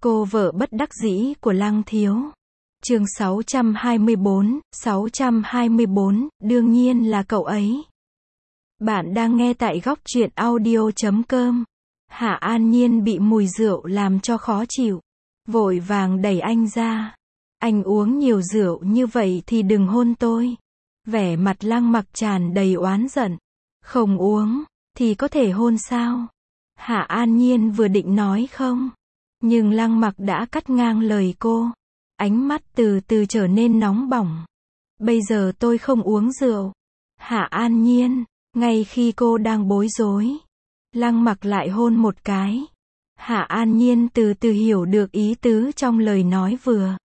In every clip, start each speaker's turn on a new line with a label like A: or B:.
A: Cô vợ bất đắc dĩ của Lăng Thiếu. Chương 624, đương nhiên là cậu ấy. Bạn đang nghe tại góc truyện audio.com. Hạ An Nhiên bị mùi rượu làm cho khó chịu, vội vàng đẩy anh ra. Anh uống nhiều rượu như vậy thì đừng hôn tôi. Vẻ mặt Lăng Mặc tràn đầy oán giận. Không uống thì có thể hôn sao? Hạ An Nhiên vừa định nói không, nhưng Lăng Mặc đã cắt ngang lời cô. Ánh mắt từ từ trở nên nóng bỏng. Bây giờ tôi không uống rượu. Hạ An Nhiên, ngay khi cô đang bối rối, Lăng Mặc lại hôn một cái. Hạ An Nhiên từ từ hiểu được ý tứ trong lời nói vừa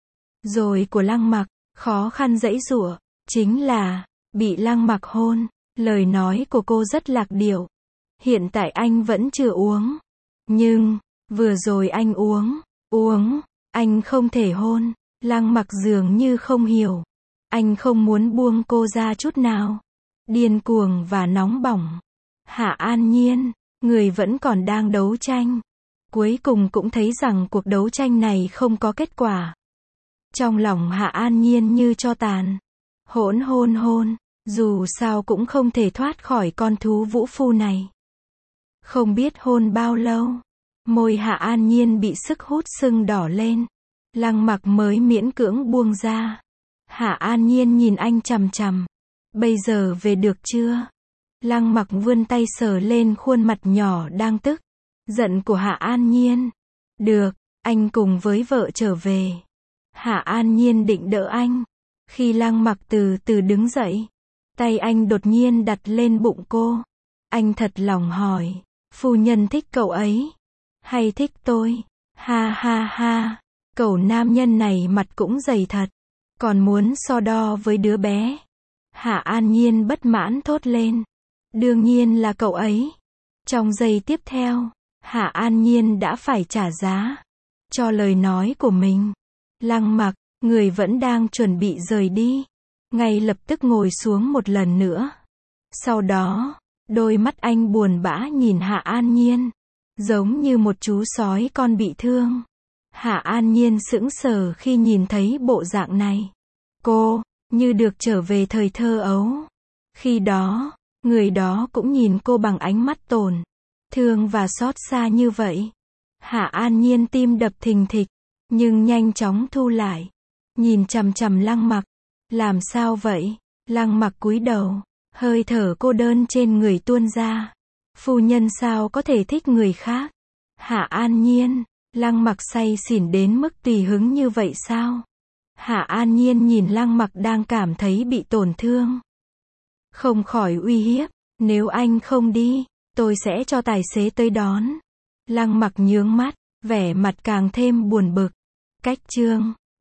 A: rồi của Lăng Mặc, khó khăn giãy giụa, chính là bị Lăng Mặc hôn. Lời nói của cô rất lạc điệu. Hiện tại anh vẫn chưa uống, nhưng vừa rồi anh uống, anh không thể hôn. Lăng Mặc dường như không hiểu. Anh không muốn buông cô ra chút nào. Điên cuồng và nóng bỏng. Hạ An Nhiên, người vẫn còn đang đấu tranh. Cuối cùng cũng thấy rằng cuộc đấu tranh này không có kết quả. Trong lòng Hạ An Nhiên như tro tàn. Hôn, dù sao cũng không thể thoát khỏi con thú vũ phu này. Không biết hôn bao lâu, môi Hạ An Nhiên bị sức hút sưng đỏ lên. Lăng Mặc mới miễn cưỡng buông ra. Hạ An Nhiên nhìn anh chằm chằm. Bây giờ về được chưa? Lăng Mặc vươn tay sờ lên khuôn mặt nhỏ đang tức giận của Hạ An Nhiên. Được, anh cùng với vợ trở về. Hạ An Nhiên định đỡ anh. Khi Lăng Mặc từ từ đứng dậy, tay anh đột nhiên đặt lên bụng cô. Anh thật lòng hỏi, phu nhân thích cậu ấy hay thích tôi? Ha ha ha, cậu nam nhân này mặt cũng dày thật, còn muốn so đo với đứa bé. Hạ An Nhiên bất mãn thốt lên. Đương nhiên là cậu ấy. Trong giây tiếp theo, Hạ An Nhiên đã phải trả giá cho lời nói của mình. Lăng Mặc, người vẫn đang chuẩn bị rời đi, ngay lập tức ngồi xuống một lần nữa. Sau đó, đôi mắt anh buồn bã nhìn Hạ An Nhiên, giống như một chú sói con bị thương. Hạ An Nhiên sững sờ khi nhìn thấy bộ dạng này. Cô, như được trở về thời thơ ấu. Khi đó, người đó cũng nhìn cô bằng ánh mắt tổn thương và xót xa như vậy. Hạ An Nhiên tim đập thình thịch, nhưng nhanh chóng thu lại. Nhìn chằm chằm Lăng Mặc. Làm sao vậy? Lăng Mặc cúi đầu, hơi thở cô đơn trên người tuôn ra. Phu nhân sao có thể thích người khác? Hạ An Nhiên, Lăng Mặc say xỉn đến mức tùy hứng như vậy sao? Hạ An Nhiên nhìn Lăng Mặc đang cảm thấy bị tổn thương, không khỏi uy hiếp. Nếu anh không đi, tôi sẽ cho tài xế tới đón. Lăng Mặc nhướng mắt, vẻ mặt càng thêm buồn bực. Cách chương